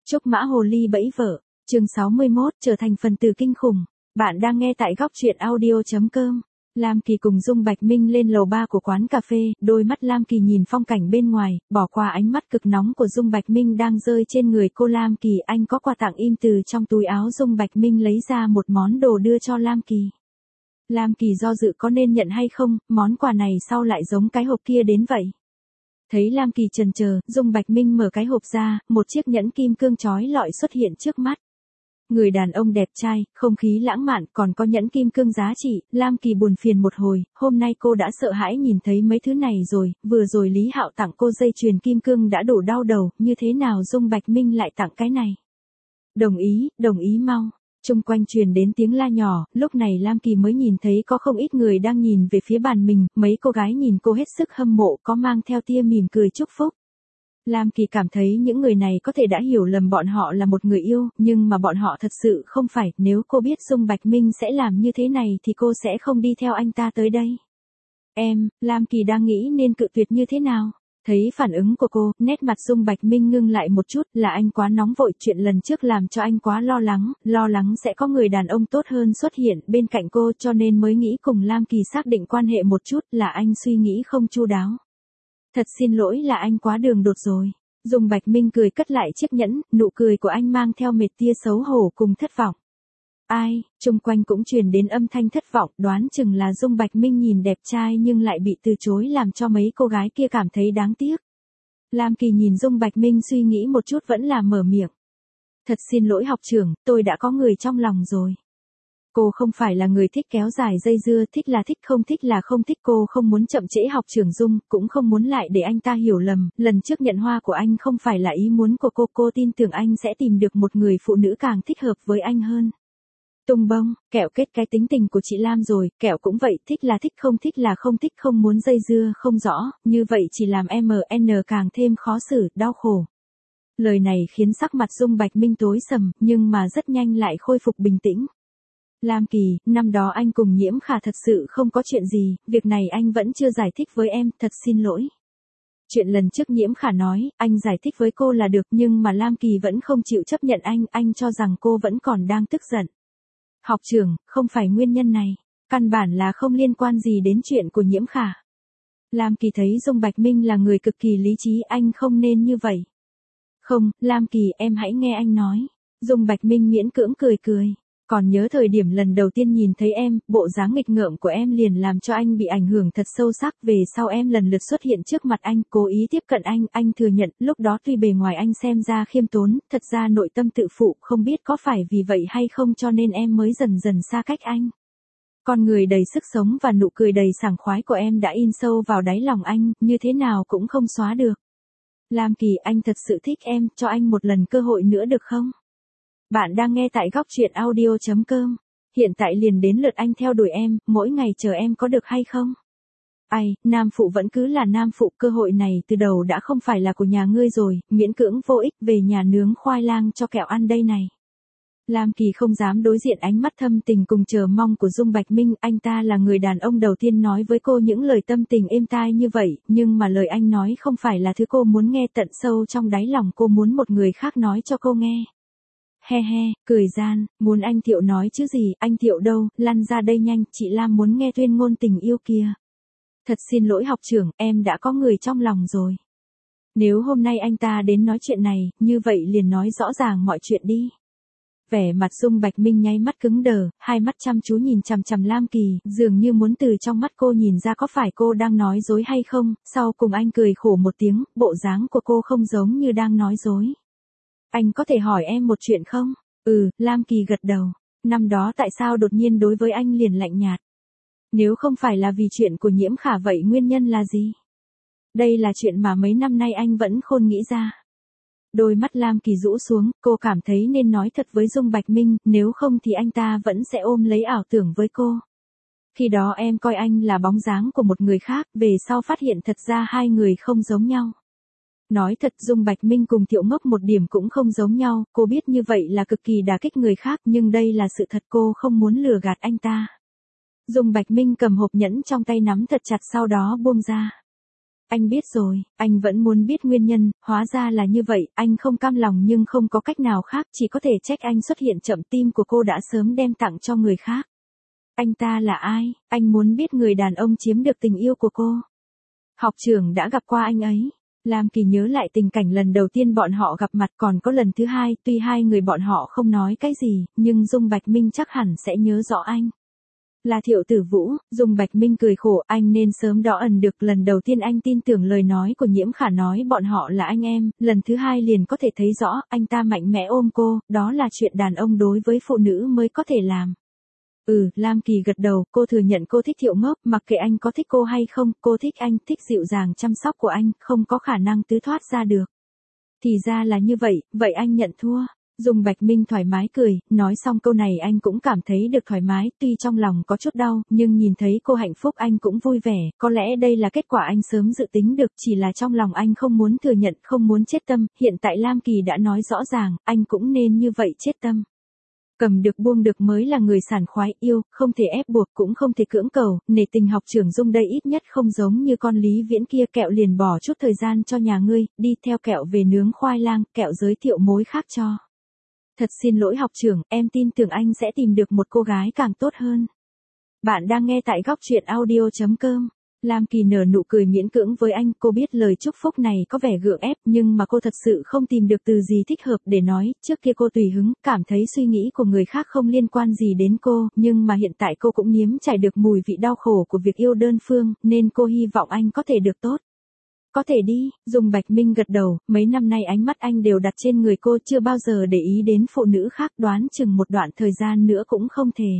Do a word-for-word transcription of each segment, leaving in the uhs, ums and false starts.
Trúc Mã Hồ Ly bẫy vợ, chương sáu mươi mốt, trở thành phần tử kinh khủng. Bạn đang nghe tại góc truyện audio chấm com. Lam Kỳ cùng Dung Bạch Minh lên lầu ba của quán cà phê, đôi mắt Lam Kỳ nhìn phong cảnh bên ngoài, bỏ qua ánh mắt cực nóng của Dung Bạch Minh đang rơi trên người cô. Lam Kỳ, anh có quà tặng im từ trong túi áo. Dung Bạch Minh lấy ra một món đồ đưa cho Lam Kỳ. Lam Kỳ do dự có nên nhận hay không, món quà này sao lại giống cái hộp kia đến vậy? Thấy Lam Kỳ chần chờ, Dung Bạch Minh mở cái hộp ra, một chiếc nhẫn kim cương chói lọi xuất hiện trước mắt. Người đàn ông đẹp trai, không khí lãng mạn, còn có nhẫn kim cương giá trị. Lam Kỳ buồn phiền một hồi, hôm nay cô đã sợ hãi nhìn thấy mấy thứ này rồi, vừa rồi Lý Hạo tặng cô dây chuyền kim cương đã đủ đau đầu, như thế nào Dung Bạch Minh lại tặng cái này? Đồng ý, đồng ý mau. Chung quanh truyền đến tiếng la nhỏ, lúc này Lam Kỳ mới nhìn thấy có không ít người đang nhìn về phía bàn mình, mấy cô gái nhìn cô hết sức hâm mộ, có mang theo tia mỉm cười chúc phúc. Lam Kỳ cảm thấy những người này có thể đã hiểu lầm bọn họ là một người yêu, nhưng mà bọn họ thật sự không phải. Nếu cô biết Dung Bạch Minh sẽ làm như thế này thì cô sẽ không đi theo anh ta tới đây. Em, Lam Kỳ đang nghĩ nên cự tuyệt như thế nào. Thấy phản ứng của cô, nét mặt Dung Bạch Minh ngưng lại một chút, là anh quá nóng vội, chuyện lần trước làm cho anh quá lo lắng, lo lắng sẽ có người đàn ông tốt hơn xuất hiện bên cạnh cô, cho nên mới nghĩ cùng Lam Kỳ xác định quan hệ một chút, là anh suy nghĩ không chu đáo. Thật xin lỗi, là anh quá đường đột rồi. Dung Bạch Minh cười cất lại chiếc nhẫn, nụ cười của anh mang theo mệt tia xấu hổ cùng thất vọng. Ai, chung quanh cũng truyền đến âm thanh thất vọng, đoán chừng là Dung Bạch Minh nhìn đẹp trai nhưng lại bị từ chối làm cho mấy cô gái kia cảm thấy đáng tiếc. Lam Kỳ nhìn Dung Bạch Minh suy nghĩ một chút vẫn là mở miệng. Thật xin lỗi học trưởng, tôi đã có người trong lòng rồi. Cô không phải là người thích kéo dài dây dưa, thích là thích, không thích là không thích. Cô không muốn chậm trễ học trưởng Dung, cũng không muốn lại để anh ta hiểu lầm, lần trước nhận hoa của anh không phải là ý muốn của cô, cô tin tưởng anh sẽ tìm được một người phụ nữ càng thích hợp với anh hơn. Tung bông, kẹo kết cái tính tình của chị Lam rồi, kẹo cũng vậy, thích là thích, không thích là không thích, không muốn dây dưa, không rõ, như vậy chỉ làm em en càng thêm khó xử, đau khổ. Lời này khiến sắc mặt Dung Bạch Minh tối sầm, nhưng mà rất nhanh lại khôi phục bình tĩnh. Lam Kỳ, năm đó anh cùng Nhiễm Khả thật sự không có chuyện gì, việc này anh vẫn chưa giải thích với em, thật xin lỗi. Chuyện lần trước Nhiễm Khả nói, anh giải thích với cô là được, nhưng mà Lam Kỳ vẫn không chịu chấp nhận anh, anh cho rằng cô vẫn còn đang tức giận. Học trưởng, không phải nguyên nhân này, căn bản là không liên quan gì đến chuyện của Nhiễm Khả. Lam Kỳ thấy Dung Bạch Minh là người cực kỳ lý trí, anh không nên như vậy. Không, Lam Kỳ, em hãy nghe anh nói. Dung Bạch Minh miễn cưỡng cười cười. Còn nhớ thời điểm lần đầu tiên nhìn thấy em, bộ dáng nghịch ngợm của em liền làm cho anh bị ảnh hưởng thật sâu sắc. Về sau em lần lượt xuất hiện trước mặt anh, cố ý tiếp cận anh, anh thừa nhận, lúc đó tuy bề ngoài anh xem ra khiêm tốn, thật ra nội tâm tự phụ, không biết có phải vì vậy hay không cho nên em mới dần dần xa cách anh. Con người đầy sức sống và nụ cười đầy sảng khoái của em đã in sâu vào đáy lòng anh, như thế nào cũng không xóa được. Lam Kỳ, anh thật sự thích em, cho anh một lần cơ hội nữa được không? Bạn đang nghe tại góc truyện audio chấm com. Hiện tại liền đến lượt anh theo đuổi em, mỗi ngày chờ em có được hay không? Ai, nam phụ vẫn cứ là nam phụ, cơ hội này từ đầu đã không phải là của nhà ngươi rồi, miễn cưỡng vô ích, về nhà nướng khoai lang cho kẹo ăn đây này. Lam Kỳ không dám đối diện ánh mắt thâm tình cùng chờ mong của Dung Bạch Minh, anh ta là người đàn ông đầu tiên nói với cô những lời tâm tình êm tai như vậy, nhưng mà lời anh nói không phải là thứ cô muốn nghe, tận sâu trong đáy lòng cô muốn một người khác nói cho cô nghe. He he, cười gian, muốn anh Thiệu nói chứ gì, anh Thiệu đâu, lăn ra đây nhanh, chị Lam muốn nghe tuyên ngôn tình yêu kia. Thật xin lỗi học trưởng, em đã có người trong lòng rồi. Nếu hôm nay anh ta đến nói chuyện này, như vậy liền nói rõ ràng mọi chuyện đi. Vẻ mặt Dung Bạch Minh nháy mắt cứng đờ, hai mắt chăm chú nhìn chằm chằm Lam Kỳ, dường như muốn từ trong mắt cô nhìn ra có phải cô đang nói dối hay không, sau cùng anh cười khổ một tiếng, bộ dáng của cô không giống như đang nói dối. Anh có thể hỏi em một chuyện không? Ừ, Lam Kỳ gật đầu. Năm đó tại sao đột nhiên đối với anh liền lạnh nhạt? Nếu không phải là vì chuyện của Nhiễm Khả vậy nguyên nhân là gì? Đây là chuyện mà mấy năm nay anh vẫn khôn nghĩ ra. Đôi mắt Lam Kỳ rũ xuống, cô cảm thấy nên nói thật với Dung Bạch Minh, nếu không thì anh ta vẫn sẽ ôm lấy ảo tưởng với cô. Khi đó em coi anh là bóng dáng của một người khác, về sau phát hiện thật ra hai người không giống nhau. Nói thật, Dung Bạch Minh cùng Thiệu Ngốc một điểm cũng không giống nhau, cô biết như vậy là cực kỳ đả kích người khác, nhưng đây là sự thật, cô không muốn lừa gạt anh ta. Dung Bạch Minh cầm hộp nhẫn trong tay nắm thật chặt sau đó buông ra. Anh biết rồi, anh vẫn muốn biết nguyên nhân, hóa ra là như vậy, anh không cam lòng nhưng không có cách nào khác, chỉ có thể trách anh xuất hiện chậm, tim của cô đã sớm đem tặng cho người khác. Anh ta là ai? Anh muốn biết người đàn ông chiếm được tình yêu của cô. Học trưởng đã gặp qua anh ấy. Lam Kỳ nhớ lại tình cảnh lần đầu tiên bọn họ gặp mặt, còn có lần thứ hai, tuy hai người bọn họ không nói cái gì, nhưng Dung Bạch Minh chắc hẳn sẽ nhớ rõ anh. Là Thiệu Tử Vũ. Dung Bạch Minh cười khổ, anh nên sớm đó ẩn được, lần đầu tiên anh tin tưởng lời nói của Nhiễm Khả nói bọn họ là anh em, lần thứ hai liền có thể thấy rõ, anh ta mạnh mẽ ôm cô, đó là chuyện đàn ông đối với phụ nữ mới có thể làm. Ừ, Lam Kỳ gật đầu, cô thừa nhận cô thích Thiệu Ngốc, mặc kệ anh có thích cô hay không, cô thích anh, thích dịu dàng chăm sóc của anh, không có khả năng tứ thoát ra được. Thì ra là như vậy, vậy anh nhận thua. Dung Bạch Minh thoải mái cười, nói xong câu này anh cũng cảm thấy được thoải mái, tuy trong lòng có chút đau, nhưng nhìn thấy cô hạnh phúc anh cũng vui vẻ, có lẽ đây là kết quả anh sớm dự tính được, chỉ là trong lòng anh không muốn thừa nhận, không muốn chết tâm, hiện tại Lam Kỳ đã nói rõ ràng, anh cũng nên như vậy chết tâm. Cầm được buông được mới là người sảng khoái, yêu, không thể ép buộc cũng không thể cưỡng cầu, nể tình học trưởng Dung đây ít nhất không giống như con Lý Viễn kia, kẹo liền bỏ chút thời gian cho nhà ngươi, đi theo kẹo về nướng khoai lang, kẹo giới thiệu mối khác cho. Thật xin lỗi học trưởng, em tin tưởng anh sẽ tìm được một cô gái càng tốt hơn. Bạn đang nghe tại góc truyện audio chấm com. Lam Kỳ nở nụ cười miễn cưỡng với anh, cô biết lời chúc phúc này có vẻ gượng ép, nhưng mà cô thật sự không tìm được từ gì thích hợp để nói, trước kia cô tùy hứng, cảm thấy suy nghĩ của người khác không liên quan gì đến cô, nhưng mà hiện tại cô cũng nếm trải được mùi vị đau khổ của việc yêu đơn phương, nên cô hy vọng anh có thể được tốt. Có thể đi. Dung Bạch Minh gật đầu, mấy năm nay ánh mắt anh đều đặt trên người cô, chưa bao giờ để ý đến phụ nữ khác, đoán chừng một đoạn thời gian nữa cũng không thể.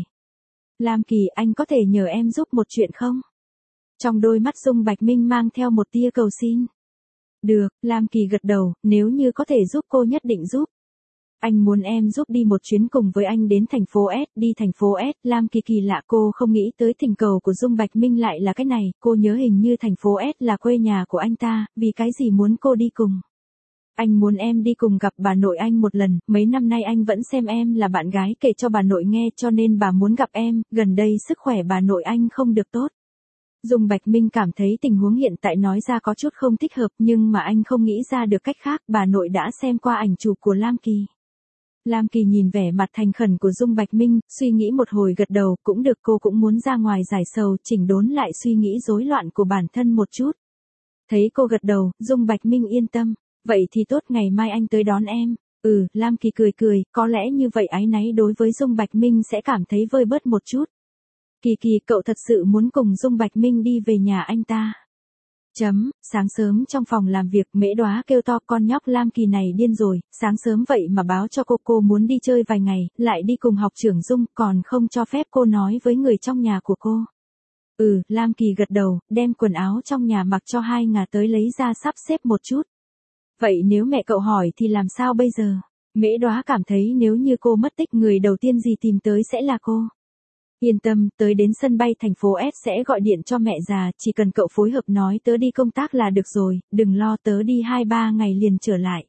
Lam Kỳ, anh có thể nhờ em giúp một chuyện không? Trong đôi mắt Dung Bạch Minh mang theo một tia cầu xin. Được, Lam Kỳ gật đầu, nếu như có thể giúp cô nhất định giúp. Anh muốn em giúp đi một chuyến cùng với anh đến thành phố S, đi thành phố S, Lam Kỳ kỳ lạ, cô không nghĩ tới thỉnh cầu của Dung Bạch Minh lại là cái này, cô nhớ hình như thành phố S là quê nhà của anh ta, vì cái gì muốn cô đi cùng. Anh muốn em đi cùng gặp bà nội anh một lần, mấy năm nay anh vẫn xem em là bạn gái kể cho bà nội nghe cho nên bà muốn gặp em, gần đây sức khỏe bà nội anh không được tốt. Dung Bạch Minh cảm thấy tình huống hiện tại nói ra có chút không thích hợp nhưng mà anh không nghĩ ra được cách khác, bà nội đã xem qua ảnh chụp của Lam Kỳ. Lam Kỳ nhìn vẻ mặt thành khẩn của Dung Bạch Minh, suy nghĩ một hồi gật đầu, cũng được, cô cũng muốn ra ngoài giải sầu, chỉnh đốn lại suy nghĩ rối loạn của bản thân một chút. Thấy cô gật đầu, Dung Bạch Minh yên tâm, vậy thì tốt, ngày mai anh tới đón em. Ừ, Lam Kỳ cười cười, có lẽ như vậy áy náy đối với Dung Bạch Minh sẽ cảm thấy vơi bớt một chút. Kỳ Kỳ, cậu thật sự muốn cùng Dung Bạch Minh đi về nhà anh ta. Chấm, sáng sớm trong phòng làm việc, Mễ Đóa kêu to, con nhóc Lam Kỳ này điên rồi, sáng sớm vậy mà báo cho cô cô muốn đi chơi vài ngày, lại đi cùng học trưởng Dung, còn không cho phép cô nói với người trong nhà của cô. Ừ, Lam Kỳ gật đầu, đem quần áo trong nhà mặc cho hai ngà tới lấy ra sắp xếp một chút. Vậy nếu mẹ cậu hỏi thì làm sao bây giờ? Mễ Đóa cảm thấy nếu như cô mất tích, người đầu tiên gì tìm tới sẽ là cô. Yên tâm, tới đến sân bay thành phố S sẽ gọi điện cho mẹ già, chỉ cần cậu phối hợp nói tớ đi công tác là được rồi, đừng lo, tớ đi hai ba ngày liền trở lại.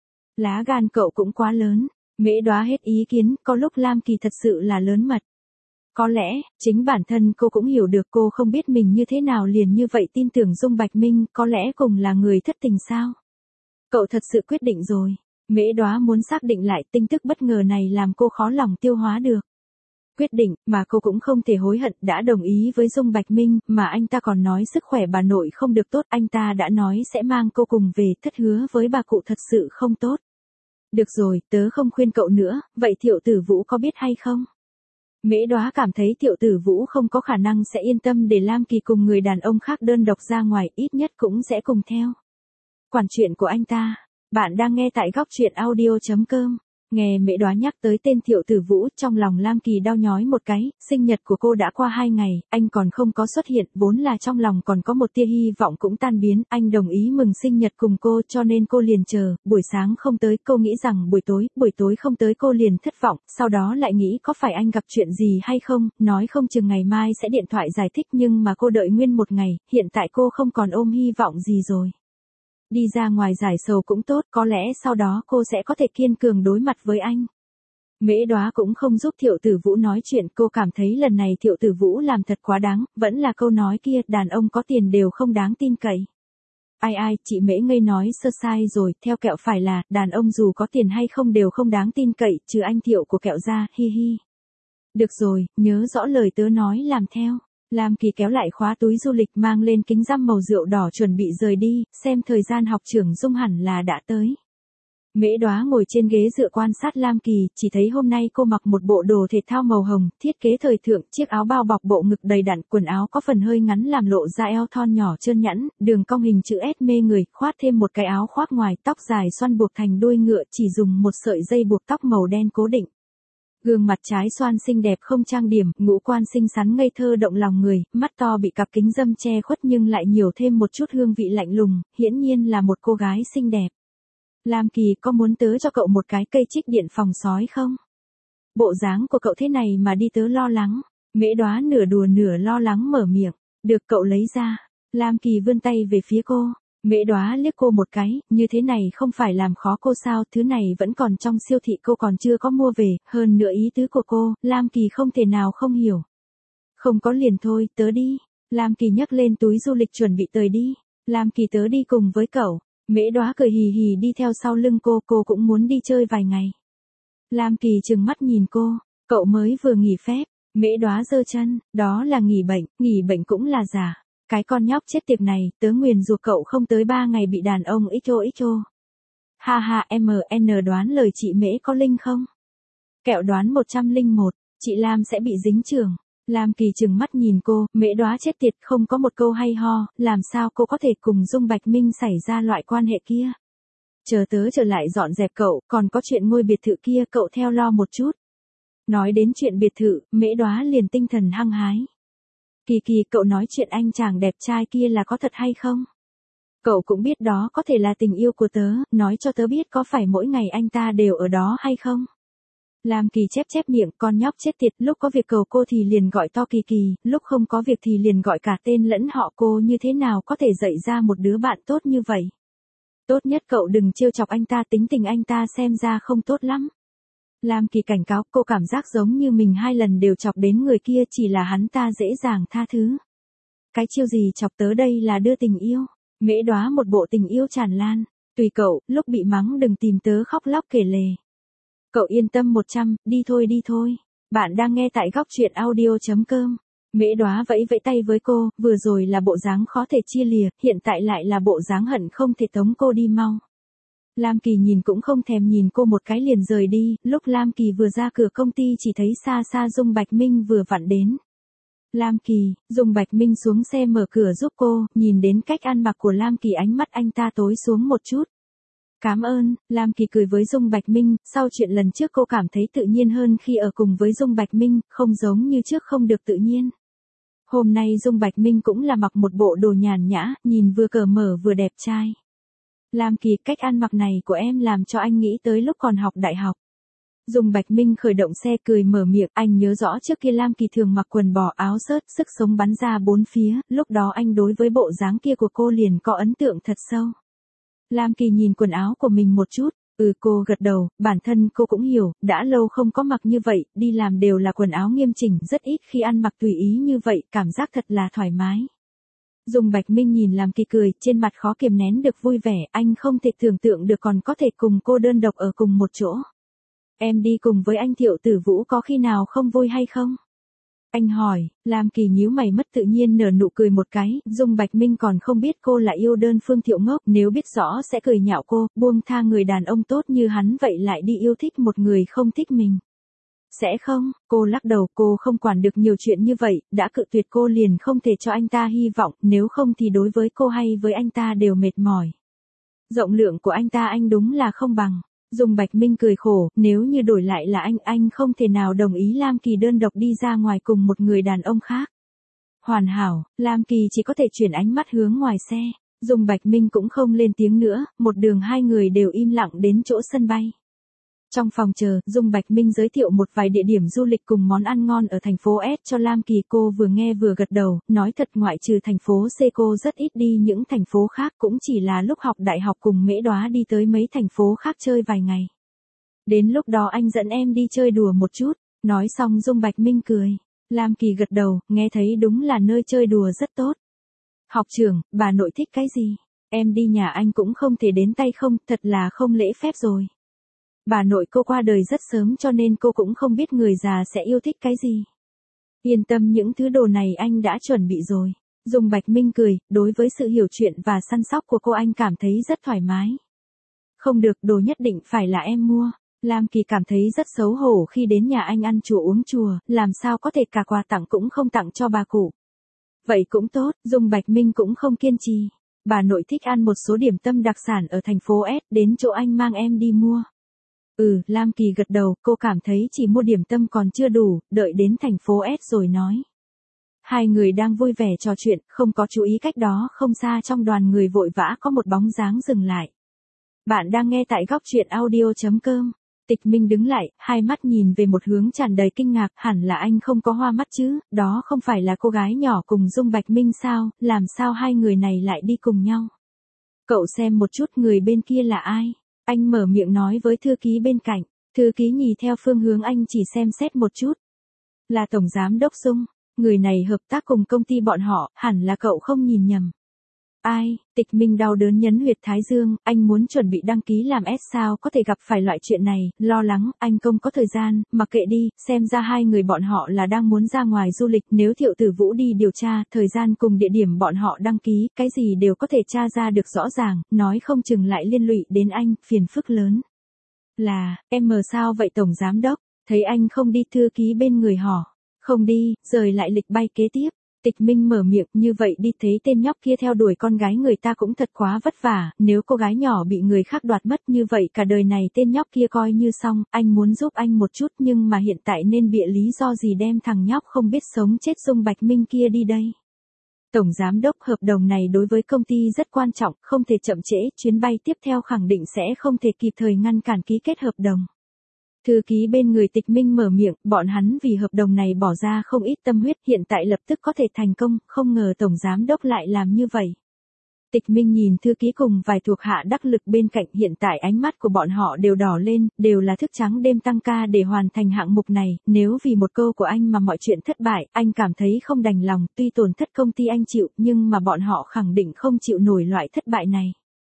Lá gan cậu cũng quá lớn. Mễ Đóa hết ý kiến, có lúc Lam Kỳ thật sự là lớn mật. Có lẽ, chính bản thân cô cũng hiểu được, cô không biết mình như thế nào liền như vậy tin tưởng Dung Bạch Minh, có lẽ cùng là người thất tình sao? Cậu thật sự quyết định rồi. Mễ Đóa muốn xác định lại, tin tức bất ngờ này làm cô khó lòng tiêu hóa được. Quyết định, mà cô cũng không thể hối hận, đã đồng ý với Dung Bạch Minh, mà anh ta còn nói sức khỏe bà nội không được tốt, anh ta đã nói sẽ mang cô cùng về, thất hứa với bà cụ thật sự không tốt. Được rồi, tớ không khuyên cậu nữa, vậy Thiệu Tử Vũ có biết hay không? Mễ Đóa cảm thấy Thiệu Tử Vũ không có khả năng sẽ yên tâm để Lam Kỳ cùng người đàn ông khác đơn độc ra ngoài, ít nhất cũng sẽ cùng theo. Quản chuyện của anh ta. Bạn đang nghe tại góc truyện audio chấm com. Nghe Mễ Đóa nhắc tới tên Thiệu Tử Vũ, trong lòng Lam Kỳ đau nhói một cái, sinh nhật của cô đã qua hai ngày, anh còn không có xuất hiện, vốn là trong lòng còn có một tia hy vọng cũng tan biến, anh đồng ý mừng sinh nhật cùng cô cho nên cô liền chờ, buổi sáng không tới, cô nghĩ rằng buổi tối, buổi tối không tới cô liền thất vọng, sau đó lại nghĩ có phải anh gặp chuyện gì hay không, nói không chừng ngày mai sẽ điện thoại giải thích nhưng mà cô đợi nguyên một ngày, hiện tại cô không còn ôm hy vọng gì rồi. Đi ra ngoài giải sầu cũng tốt, có lẽ sau đó cô sẽ có thể kiên cường đối mặt với anh. Mễ Đóa cũng không giúp Thiệu Tử Vũ nói chuyện, cô cảm thấy lần này Thiệu Tử Vũ làm thật quá đáng, vẫn là câu nói kia, đàn ông có tiền đều không đáng tin cậy. Ai ai, chị Mễ ngây nói sơ sai rồi, theo kẹo phải là, đàn ông dù có tiền hay không đều không đáng tin cậy, trừ anh Thiệu của kẹo ra, hi hi. Được rồi, nhớ rõ lời tớ nói làm theo. Lam Kỳ kéo lại khóa túi du lịch mang lên kính răm màu rượu đỏ chuẩn bị rời đi, xem thời gian học trưởng Dung hẳn là đã tới. Mễ Đoá ngồi trên ghế dựa quan sát Lam Kỳ, chỉ thấy hôm nay cô mặc một bộ đồ thể thao màu hồng, thiết kế thời thượng, chiếc áo bao bọc bộ ngực đầy đặn, quần áo có phần hơi ngắn làm lộ ra eo thon nhỏ trơn nhẵn, đường cong hình chữ S mê người, khoát thêm một cái áo khoác ngoài, tóc dài xoăn buộc thành đuôi ngựa, chỉ dùng một sợi dây buộc tóc màu đen cố định. Gương mặt trái xoan xinh đẹp không trang điểm, ngũ quan xinh xắn ngây thơ động lòng người, mắt to bị cặp kính râm che khuất nhưng lại nhiều thêm một chút hương vị lạnh lùng, hiển nhiên là một cô gái xinh đẹp. Lam Kỳ có muốn tớ cho cậu một cái cây trích điện phòng sói không? Bộ dáng của cậu thế này mà đi tớ lo lắng. Mễ Đoá nửa đùa nửa lo lắng mở miệng. Được cậu lấy ra. Lam Kỳ vươn tay về phía cô. Mễ Đoá liếc cô một cái, như thế này không phải làm khó cô sao, thứ này vẫn còn trong siêu thị cô còn chưa có mua về, hơn nữa ý tứ của cô, Lam Kỳ không thể nào không hiểu. Không có liền thôi, tớ đi. Lam Kỳ nhấc lên túi du lịch chuẩn bị tời đi. Lam Kỳ tớ đi cùng với cậu. Mễ Đoá cười hì hì đi theo sau lưng cô, cô cũng muốn đi chơi vài ngày. Lam Kỳ trừng mắt nhìn cô, cậu mới vừa nghỉ phép. Mễ Đoá giơ chân, đó là nghỉ bệnh, nghỉ bệnh cũng là giả. Cái con nhóc chết tiệt này, tớ nguyền rủa cậu không tới ba ngày bị đàn ông ích ô ích ô. Ha ha, em en đoán lời chị Mễ có linh không? Kẹo đoán một trăm lẻ một, chị Lam sẽ bị dính chưởng. Lam Kỳ trừng mắt nhìn cô, Mễ Đoá chết tiệt không có một câu hay ho, làm sao cô có thể cùng Dung Bạch Minh xảy ra loại quan hệ kia. Chờ tớ trở lại dọn dẹp cậu, còn có chuyện ngôi biệt thự kia cậu theo lo một chút. Nói đến chuyện biệt thự, Mễ Đoá liền tinh thần hăng hái. Kỳ Kỳ, cậu nói chuyện anh chàng đẹp trai kia là có thật hay không? Cậu cũng biết đó có thể là tình yêu của tớ, nói cho tớ biết có phải mỗi ngày anh ta đều ở đó hay không? Lam Kỳ chép chép miệng, con nhóc chết tiệt, lúc có việc cầu cô thì liền gọi to Kỳ Kỳ, lúc không có việc thì liền gọi cả tên lẫn họ cô, như thế nào có thể dạy ra một đứa bạn tốt như vậy? Tốt nhất cậu đừng trêu chọc anh ta, tính tình anh ta xem ra không tốt lắm. Lam Kỳ cảnh cáo, cô cảm giác giống như mình hai lần đều chọc đến người kia, chỉ là hắn ta dễ dàng tha thứ. Cái chiêu gì chọc tớ đây là đưa tình yêu. Mễ Đoá một bộ tình yêu tràn lan. Tùy cậu, lúc bị mắng đừng tìm tớ khóc lóc kể lể. Cậu yên tâm một trăm, đi thôi đi thôi. Bạn đang nghe tại góc truyện audio chấm com. Mễ Đoá vẫy vẫy tay với cô, vừa rồi là bộ dáng khó thể chia lìa, hiện tại lại là bộ dáng hận không thể tống cô đi mau. Lam Kỳ nhìn cũng không thèm nhìn cô một cái liền rời đi, lúc Lam Kỳ vừa ra cửa công ty chỉ thấy xa xa Dung Bạch Minh vừa vặn đến. Lam Kỳ, Dung Bạch Minh xuống xe mở cửa giúp cô, nhìn đến cách ăn mặc của Lam Kỳ ánh mắt anh ta tối xuống một chút. Cảm ơn, Lam Kỳ cười với Dung Bạch Minh, sau chuyện lần trước cô cảm thấy tự nhiên hơn khi ở cùng với Dung Bạch Minh, không giống như trước không được tự nhiên. Hôm nay Dung Bạch Minh cũng là mặc một bộ đồ nhàn nhã, nhìn vừa cởi mở vừa đẹp trai. Lam Kỳ, cách ăn mặc này của em làm cho anh nghĩ tới lúc còn học đại học. Dung Bạch Minh khởi động xe cười mở miệng, anh nhớ rõ trước kia Lam Kỳ thường mặc quần bò áo sớt, sức sống bắn ra bốn phía, lúc đó anh đối với bộ dáng kia của cô liền có ấn tượng thật sâu. Lam Kỳ nhìn quần áo của mình một chút, ừ cô gật đầu, bản thân cô cũng hiểu, đã lâu không có mặc như vậy, đi làm đều là quần áo nghiêm chỉnh, rất ít khi ăn mặc tùy ý như vậy, cảm giác thật là thoải mái. Dung Bạch Minh nhìn Lam Kỳ cười, trên mặt khó kiềm nén được vui vẻ, anh không thể tưởng tượng được còn có thể cùng cô đơn độc ở cùng một chỗ. Em đi cùng với anh Thiệu Tử Vũ có khi nào không vui hay không? Anh hỏi, Lam Kỳ nhíu mày mất tự nhiên nở nụ cười một cái, Dung Bạch Minh còn không biết cô là yêu đơn phương Thiệu ngốc, nếu biết rõ sẽ cười nhạo cô, buông tha người đàn ông tốt như hắn vậy lại đi yêu thích một người không thích mình. Sẽ không, cô lắc đầu, cô không quản được nhiều chuyện như vậy, đã cự tuyệt cô liền không thể cho anh ta hy vọng, nếu không thì đối với cô hay với anh ta đều mệt mỏi. Rộng lượng của anh ta anh đúng là không bằng. Dung Bạch Minh cười khổ, nếu như đổi lại là anh, anh không thể nào đồng ý Lam Kỳ đơn độc đi ra ngoài cùng một người đàn ông khác. Hoàn hảo, Lam Kỳ chỉ có thể chuyển ánh mắt hướng ngoài xe. Dung Bạch Minh cũng không lên tiếng nữa, một đường hai người đều im lặng đến chỗ sân bay. Trong phòng chờ, Dung Bạch Minh giới thiệu một vài địa điểm du lịch cùng món ăn ngon ở thành phố S cho Lam Kỳ, cô vừa nghe vừa gật đầu, nói thật ngoại trừ thành phố C cô rất ít đi những thành phố khác, cũng chỉ là lúc học đại học cùng Mễ Đoá đi tới mấy thành phố khác chơi vài ngày. Đến lúc đó anh dẫn em đi chơi đùa một chút, nói xong Dung Bạch Minh cười. Lam Kỳ gật đầu, nghe thấy đúng là nơi chơi đùa rất tốt. Học trưởng, bà nội thích cái gì? em đi nhà anh cũng không thể đến tay không, thật là không lễ phép rồi. Bà nội cô qua đời rất sớm cho nên cô cũng không biết người già sẽ yêu thích cái gì. Yên tâm, những thứ đồ này anh đã chuẩn bị rồi. Dung Bạch Minh cười, đối với sự hiểu chuyện và săn sóc của cô anh cảm thấy rất thoải mái. Không được, đồ nhất định phải là em mua. Lam Kỳ cảm thấy rất xấu hổ khi đến nhà anh ăn chùa uống chùa, làm sao có thể cả quà tặng cũng không tặng cho bà cụ. Vậy cũng tốt, Dung Bạch Minh cũng không kiên trì. Bà nội thích ăn một số điểm tâm đặc sản ở thành phố S, đến chỗ anh mang em đi mua. Ừ, Lam Kỳ gật đầu, cô cảm thấy chỉ mua điểm tâm còn chưa đủ, đợi đến thành phố S rồi nói. Hai người đang vui vẻ trò chuyện, không có chú ý cách đó không xa trong đoàn người vội vã có một bóng dáng dừng lại. Bạn đang nghe tại góc truyện audio.com. Tịch Minh đứng lại, hai mắt nhìn về một hướng tràn đầy kinh ngạc, hẳn là anh không có hoa mắt chứ, đó không phải là cô gái nhỏ cùng Dung Bạch Minh sao, làm sao hai người này lại đi cùng nhau. Cậu xem một chút người bên kia là ai. Anh mở miệng nói với thư ký bên cạnh, thư ký nhì theo phương hướng anh chỉ xem xét một chút. Là Tổng Giám Đốc Dung, người này hợp tác cùng công ty bọn họ, hẳn là cậu không nhìn nhầm. Ai, Tịch Minh đau đớn nhấn huyệt thái dương, anh muốn chuẩn bị đăng ký làm S sao có thể gặp phải loại chuyện này, lo lắng, anh không có thời gian, mặc kệ đi, xem ra hai người bọn họ là đang muốn ra ngoài du lịch, nếu Thiệu Tử Vũ đi điều tra, thời gian cùng địa điểm bọn họ đăng ký, cái gì đều có thể tra ra được rõ ràng, nói không chừng lại liên lụy đến anh, phiền phức lớn. Là, em mờ sao vậy Tổng Giám Đốc, thấy anh không đi, thư ký bên người hỏi. Không đi, rời lại lịch bay kế tiếp. Tịch Minh mở miệng, như vậy đi, thấy tên nhóc kia theo đuổi con gái người ta cũng thật quá vất vả, nếu cô gái nhỏ bị người khác đoạt mất như vậy cả đời này tên nhóc kia coi như xong, anh muốn giúp anh một chút nhưng mà hiện tại nên bịa lý do gì đem thằng nhóc không biết sống chết Dung Bạch Minh kia đi đây. Tổng Giám Đốc, hợp đồng này đối với công ty rất quan trọng, không thể chậm trễ, chuyến bay tiếp theo khẳng định sẽ không thể kịp thời ngăn cản ký kết hợp đồng. Thư ký bên người Tịch Minh mở miệng, bọn hắn vì hợp đồng này bỏ ra không ít tâm huyết, hiện tại lập tức có thể thành công, không ngờ Tổng Giám Đốc lại làm như vậy. Tịch Minh nhìn thư ký cùng vài thuộc hạ đắc lực bên cạnh, hiện tại ánh mắt của bọn họ đều đỏ lên, đều là thức trắng đêm tăng ca để hoàn thành hạng mục này, nếu vì một câu của anh mà mọi chuyện thất bại, anh cảm thấy không đành lòng, tuy tổn thất công ty anh chịu, nhưng mà bọn họ khẳng định không chịu nổi loại thất bại này.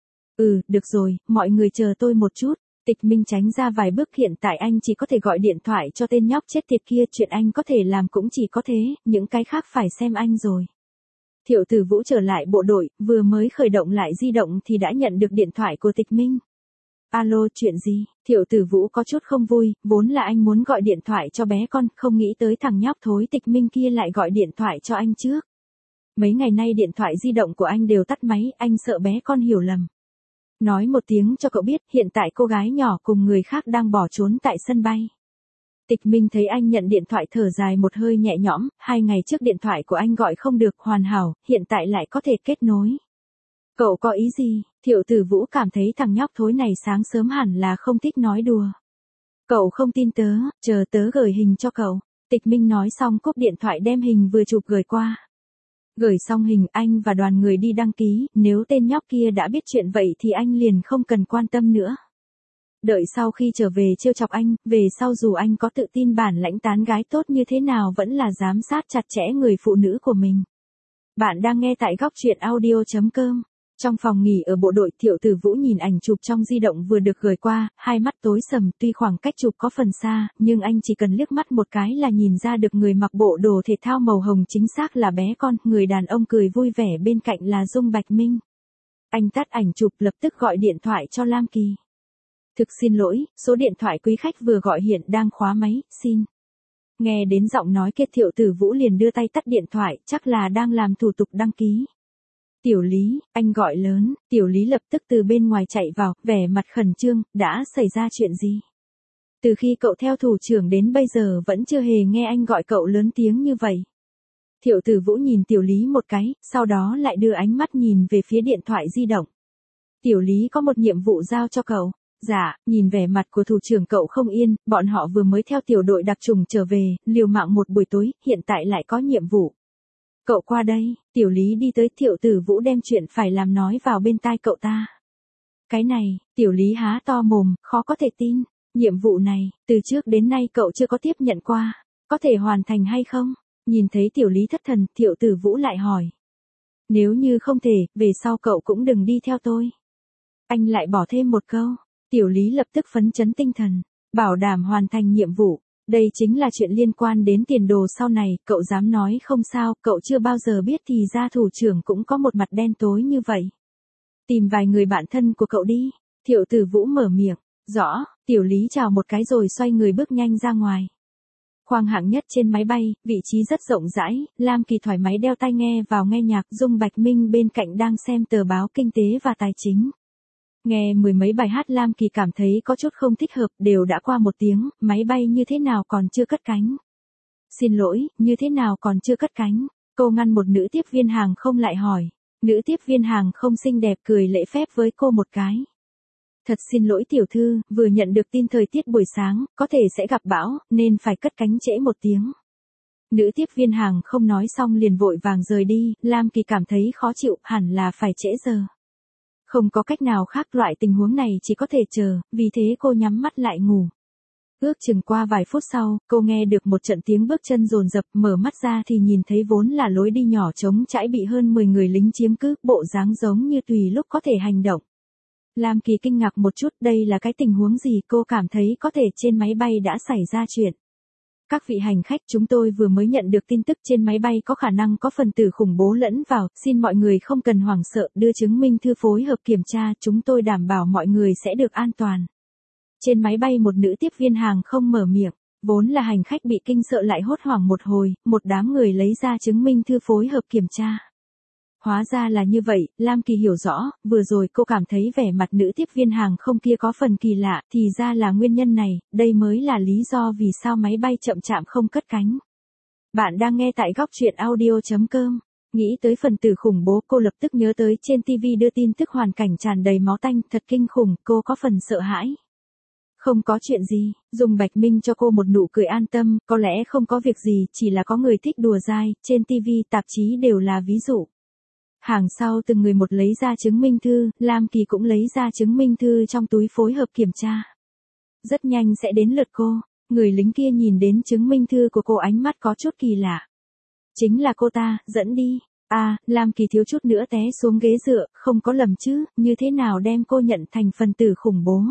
Ừ, được rồi, mọi người chờ tôi một chút. Tịch Minh tránh ra vài bước, hiện tại anh chỉ có thể gọi điện thoại cho tên nhóc chết tiệt kia, chuyện anh có thể làm cũng chỉ có thế, những cái khác phải xem anh rồi. Thiệu Tử Vũ trở lại bộ đội, vừa mới khởi động lại di động thì đã nhận được điện thoại của Tịch Minh. Alo, chuyện gì? Thiệu Tử Vũ có chút không vui, vốn là anh muốn gọi điện thoại cho bé con, không nghĩ tới thằng nhóc thối Tịch Minh kia lại gọi điện thoại cho anh trước. Mấy ngày nay điện thoại di động của anh đều tắt máy, anh sợ bé con hiểu lầm. Nói một tiếng cho cậu biết, hiện tại cô gái nhỏ cùng người khác đang bỏ trốn tại sân bay. Tịch Minh thấy anh nhận điện thoại thở dài một hơi nhẹ nhõm, hai ngày trước điện thoại của anh gọi không được hoàn hảo, hiện tại lại có thể kết nối. Cậu có ý gì? Thiệu Tử Vũ cảm thấy thằng nhóc thối này sáng sớm hẳn là không thích nói đùa. Cậu không tin tớ, chờ tớ gửi hình cho cậu. Tịch Minh nói xong cúp điện thoại đem hình vừa chụp gửi qua. Gửi xong hình, anh và đoàn người đi đăng ký, nếu tên nhóc kia đã biết chuyện vậy thì anh liền không cần quan tâm nữa. Đợi sau khi trở về trêu chọc anh, về sau dù anh có tự tin bản lãnh tán gái tốt như thế nào vẫn là giám sát chặt chẽ người phụ nữ của mình. Bạn đang nghe tại góc truyện audio.com. Trong phòng nghỉ ở bộ đội, Thiệu Tử Vũ nhìn ảnh chụp trong di động vừa được gửi qua, hai mắt tối sầm, tuy khoảng cách chụp có phần xa, nhưng anh chỉ cần liếc mắt một cái là nhìn ra được người mặc bộ đồ thể thao màu hồng chính xác là bé con, người đàn ông cười vui vẻ bên cạnh là Dung Bạch Minh. Anh tắt ảnh chụp, lập tức gọi điện thoại cho Lam Kỳ. Thực xin lỗi, số điện thoại quý khách vừa gọi hiện đang khóa máy, xin. Nghe đến giọng nói kia, Thiệu Tử Vũ liền đưa tay tắt điện thoại, chắc là đang làm thủ tục đăng ký. Tiểu Lý, anh gọi lớn, Tiểu Lý lập tức từ bên ngoài chạy vào, vẻ mặt khẩn trương, đã xảy ra chuyện gì? Từ khi cậu theo thủ trưởng đến bây giờ vẫn chưa hề nghe anh gọi cậu lớn tiếng như vậy. Thiệu Tử Vũ nhìn Tiểu Lý một cái, sau đó lại đưa ánh mắt nhìn về phía điện thoại di động. Tiểu Lý có một nhiệm vụ giao cho cậu. Dạ, nhìn vẻ mặt của thủ trưởng cậu không yên, bọn họ vừa mới theo tiểu đội đặc trùng trở về, liều mạng một buổi tối, hiện tại lại có nhiệm vụ. Cậu qua đây, Tiểu Lý đi tới, Thiệu Tử Vũ đem chuyện phải làm nói vào bên tai cậu ta. Cái này, Tiểu Lý há to mồm, khó có thể tin, nhiệm vụ này, từ trước đến nay cậu chưa có tiếp nhận qua, có thể hoàn thành hay không? Nhìn thấy Tiểu Lý thất thần, Thiệu Tử Vũ lại hỏi. Nếu như không thể, về sau cậu cũng đừng đi theo tôi. Anh lại bỏ thêm một câu. Tiểu Lý lập tức phấn chấn tinh thần, bảo đảm hoàn thành nhiệm vụ. Đây chính là chuyện liên quan đến tiền đồ sau này, cậu dám nói không sao, cậu chưa bao giờ biết thì ra thủ trưởng cũng có một mặt đen tối như vậy. Tìm vài người bạn thân của cậu đi. Thiệu Tử Vũ mở miệng. Rõ, Tiểu Lý chào một cái rồi xoay người bước nhanh ra ngoài. Khoang hạng nhất trên máy bay, vị trí rất rộng rãi, Lam Kỳ thoải mái đeo tai nghe vào nghe nhạc, Dung Bạch Minh bên cạnh đang xem tờ báo kinh tế và tài chính. Nghe mười mấy bài hát Lam Kỳ cảm thấy có chút không thích hợp, đều đã qua một tiếng, máy bay như thế nào còn chưa cất cánh. Xin lỗi, như thế nào còn chưa cất cánh, cô ngăn một nữ tiếp viên hàng không lại hỏi. Nữ tiếp viên hàng không xinh đẹp cười lễ phép với cô một cái. Thật xin lỗi tiểu thư, vừa nhận được tin thời tiết buổi sáng, có thể sẽ gặp bão, nên phải cất cánh trễ một tiếng. Nữ tiếp viên hàng không nói xong liền vội vàng rời đi, Lam Kỳ cảm thấy khó chịu, hẳn là phải trễ giờ. Không có cách nào khác, loại tình huống này chỉ có thể chờ, vì thế cô nhắm mắt lại ngủ. Ước chừng qua vài phút sau, cô nghe được một trận tiếng bước chân dồn dập, mở mắt ra thì nhìn thấy vốn là lối đi nhỏ trống trải bị hơn mười người lính chiếm cứ, bộ dáng giống như tùy lúc có thể hành động. Lam Kỳ kinh ngạc một chút, đây là cái tình huống gì, cô cảm thấy có thể trên máy bay đã xảy ra chuyện. Các vị hành khách, chúng tôi vừa mới nhận được tin tức trên máy bay có khả năng có phần tử khủng bố lẫn vào, xin mọi người không cần hoảng sợ, đưa chứng minh thư phối hợp kiểm tra, chúng tôi đảm bảo mọi người sẽ được an toàn. Trên máy bay một nữ tiếp viên hàng không mở miệng, vốn là hành khách bị kinh sợ lại hốt hoảng một hồi, một đám người lấy ra chứng minh thư phối hợp kiểm tra. Hóa ra là như vậy, Lam Kỳ hiểu rõ, vừa rồi cô cảm thấy vẻ mặt nữ tiếp viên hàng không kia có phần kỳ lạ, thì ra là nguyên nhân này, đây mới là lý do vì sao máy bay chậm chạp không cất cánh. Bạn đang nghe tại góc truyện audio chấm com. Nghĩ tới phần tử khủng bố, cô lập tức nhớ tới trên ti vi đưa tin tức hoàn cảnh tràn đầy máu tanh, thật kinh khủng, cô có phần sợ hãi. Không có chuyện gì, Dung Bạch Minh cho cô một nụ cười an tâm, có lẽ không có việc gì, chỉ là có người thích đùa dai, trên ti vi, tạp chí đều là ví dụ. Hàng sau từng người một lấy ra chứng minh thư, Lam Kỳ cũng lấy ra chứng minh thư trong túi phối hợp kiểm tra. Rất nhanh sẽ đến lượt cô, người lính kia nhìn đến chứng minh thư của cô ánh mắt có chút kỳ lạ. Chính là cô ta, dẫn đi. À, Lam Kỳ thiếu chút nữa té xuống ghế dựa, không có lầm chứ, như thế nào đem cô nhận thành phần tử khủng bố.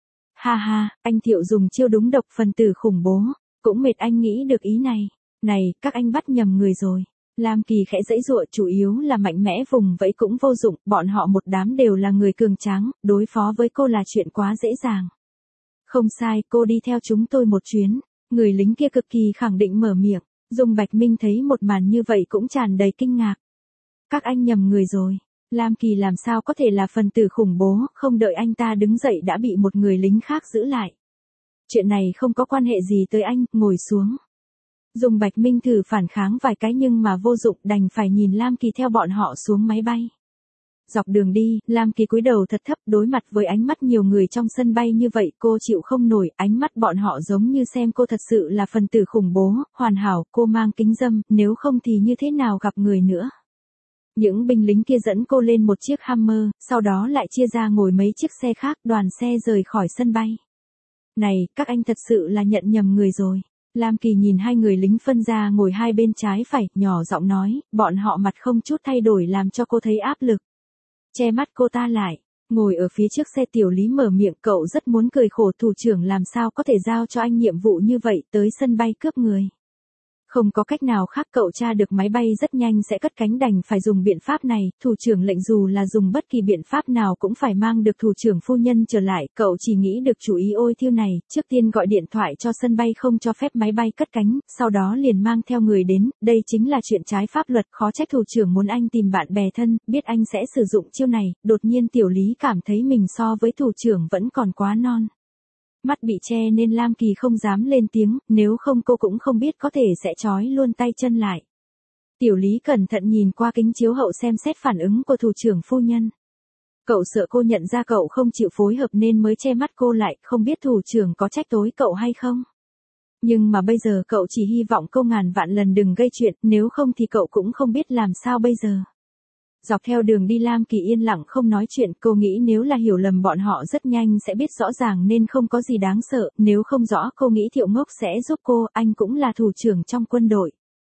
Ha ha, anh Thiệu dùng chiêu đúng độc phần tử khủng bố, cũng mệt anh nghĩ được ý này. Này, các anh bắt nhầm người rồi. Lam Kỳ khẽ giãy giụa, chủ yếu là mạnh mẽ vùng vẫy cũng vô dụng, bọn họ một đám đều là người cường tráng, đối phó với cô là chuyện quá dễ dàng. Không sai, cô đi theo chúng tôi một chuyến, người lính kia cực kỳ khẳng định mở miệng, Dung Bạch Minh thấy một màn như vậy cũng tràn đầy kinh ngạc. Các anh nhầm người rồi, Lam Kỳ làm sao có thể là phần tử khủng bố, không đợi anh ta đứng dậy đã bị một người lính khác giữ lại. Chuyện này không có quan hệ gì tới anh, ngồi xuống. Dung Bạch Minh thử phản kháng vài cái nhưng mà vô dụng, đành phải nhìn Lam Kỳ theo bọn họ xuống máy bay. Dọc đường đi, Lam Kỳ cúi đầu thật thấp, đối mặt với ánh mắt nhiều người trong sân bay như vậy, cô chịu không nổi, ánh mắt bọn họ giống như xem cô thật sự là phần tử khủng bố, hoàn hảo, cô mang kính râm, nếu không thì như thế nào gặp người nữa. Những binh lính kia dẫn cô lên một chiếc Hummer, sau đó lại chia ra ngồi mấy chiếc xe khác, đoàn xe rời khỏi sân bay. Này, các anh thật sự là nhận nhầm người rồi. Lam Kỳ nhìn hai người lính phân ra ngồi hai bên trái phải, nhỏ giọng nói, bọn họ mặt không chút thay đổi làm cho cô thấy áp lực. Che mắt cô ta lại, ngồi ở phía trước xe Tiểu Lý mở miệng, cậu rất muốn cười khổ, thủ trưởng làm sao có thể giao cho anh nhiệm vụ như vậy, tới sân bay cướp người. Không có cách nào khác, cậu tra được máy bay rất nhanh sẽ cất cánh, đành phải dùng biện pháp này, thủ trưởng lệnh dù là dùng bất kỳ biện pháp nào cũng phải mang được thủ trưởng phu nhân trở lại, cậu chỉ nghĩ được chủ ý ôi thiêu này, trước tiên gọi điện thoại cho sân bay không cho phép máy bay cất cánh, sau đó liền mang theo người đến, đây chính là chuyện trái pháp luật, khó trách thủ trưởng muốn anh tìm bạn bè thân, biết anh sẽ sử dụng chiêu này, đột nhiên Tiểu Lý cảm thấy mình so với thủ trưởng vẫn còn quá non. Mắt bị che nên Lam Kỳ không dám lên tiếng, nếu không cô cũng không biết có thể sẽ trói luôn tay chân lại. Tiểu Lý cẩn thận nhìn qua kính chiếu hậu xem xét phản ứng của thủ trưởng phu nhân. Cậu sợ cô nhận ra cậu không chịu phối hợp nên mới che mắt cô lại, không biết thủ trưởng có trách tối cậu hay không. Nhưng mà bây giờ cậu chỉ hy vọng cô ngàn vạn lần đừng gây chuyện, nếu không thì cậu cũng không biết làm sao bây giờ. Dọc theo đường đi Lam Kỳ yên lặng không nói chuyện, cô nghĩ nếu là hiểu lầm bọn họ rất nhanh sẽ biết rõ ràng nên không có gì đáng sợ, nếu không rõ cô nghĩ Thiệu Ngốc sẽ giúp cô, anh cũng là thủ trưởng trong quân đội.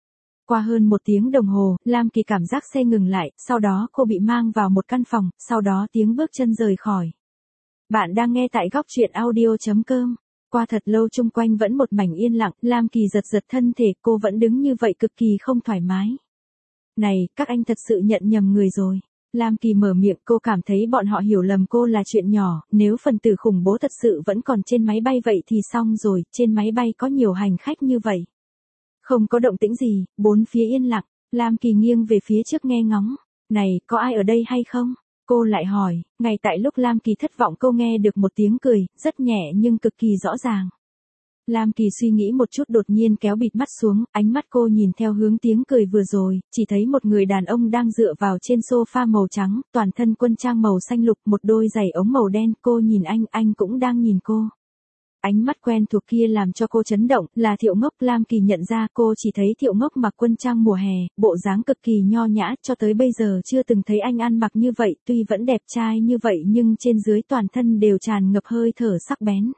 Qua hơn một tiếng đồng hồ, Lam Kỳ cảm giác xe ngừng lại, sau đó cô bị mang vào một căn phòng, sau đó tiếng bước chân rời khỏi. Bạn đang nghe tại góc truyện audio.com. Qua thật lâu chung quanh vẫn một mảnh yên lặng, Lam Kỳ giật giật thân thể, cô vẫn đứng như vậy cực kỳ không thoải mái. Này, các anh thật sự nhận nhầm người rồi. Lam Kỳ mở miệng, cô cảm thấy bọn họ hiểu lầm cô là chuyện nhỏ, nếu phần tử khủng bố thật sự vẫn còn trên máy bay vậy thì xong rồi, trên máy bay có nhiều hành khách như vậy. Không có động tĩnh gì, bốn phía yên lặng, Lam Kỳ nghiêng về phía trước nghe ngóng. Này, có ai ở đây hay không? Cô lại hỏi, ngay tại lúc Lam Kỳ thất vọng cô nghe được một tiếng cười, rất nhẹ nhưng cực kỳ rõ ràng. Lam Kỳ suy nghĩ một chút đột nhiên kéo bịt mắt xuống, ánh mắt cô nhìn theo hướng tiếng cười vừa rồi, chỉ thấy một người đàn ông đang dựa vào trên sofa màu trắng, toàn thân quân trang màu xanh lục, một đôi giày ống màu đen, cô nhìn anh, anh cũng đang nhìn cô. Ánh mắt quen thuộc kia làm cho cô chấn động, là Thiệu Ngốc. Lam Kỳ nhận ra cô chỉ thấy Thiệu Ngốc mặc quân trang mùa hè, bộ dáng cực kỳ nho nhã, cho tới bây giờ chưa từng thấy anh ăn mặc như vậy, tuy vẫn đẹp trai như vậy nhưng trên dưới toàn thân đều tràn ngập hơi thở sắc bén.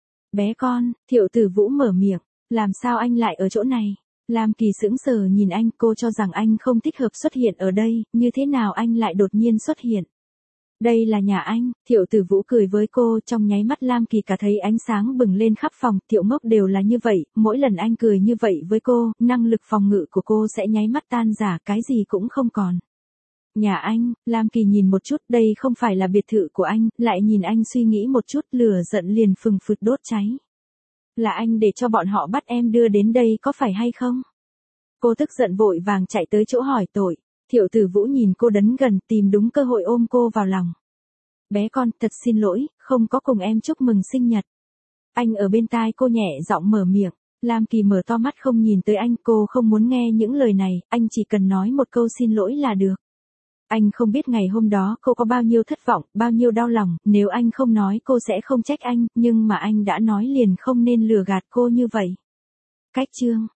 Bé con, Thiệu Tử Vũ mở miệng, làm sao anh lại ở chỗ này? Lam Kỳ sững sờ nhìn anh, cô cho rằng anh không thích hợp xuất hiện ở đây, như thế nào anh lại đột nhiên xuất hiện? Đây là nhà anh, Thiệu Tử Vũ cười với cô, trong nháy mắt Lam Kỳ cả thấy ánh sáng bừng lên khắp phòng, Thiệu Ngốc đều là như vậy, mỗi lần anh cười như vậy với cô, năng lực phòng ngự của cô sẽ nháy mắt tan rã, cái gì cũng không còn. Nhà anh, Lam Kỳ nhìn một chút, đây không phải là biệt thự của anh, lại nhìn anh suy nghĩ một chút, lửa giận liền phừng phực đốt cháy. Là anh để cho bọn họ bắt em đưa đến đây có phải hay không? Cô tức giận vội vàng chạy tới chỗ hỏi tội. Thiệu Tử Vũ nhìn cô đến gần, tìm đúng cơ hội ôm cô vào lòng. Bé con, thật xin lỗi, không có cùng em chúc mừng sinh nhật. Anh ở bên tai cô nhẹ giọng mở miệng. Lam Kỳ mở to mắt không nhìn tới anh, cô không muốn nghe những lời này, anh chỉ cần nói một câu xin lỗi là được. Anh không biết ngày hôm đó cô có bao nhiêu thất vọng, bao nhiêu đau lòng, nếu anh không nói cô sẽ không trách anh, nhưng mà anh đã nói liền không nên lừa gạt cô như vậy. Cách chương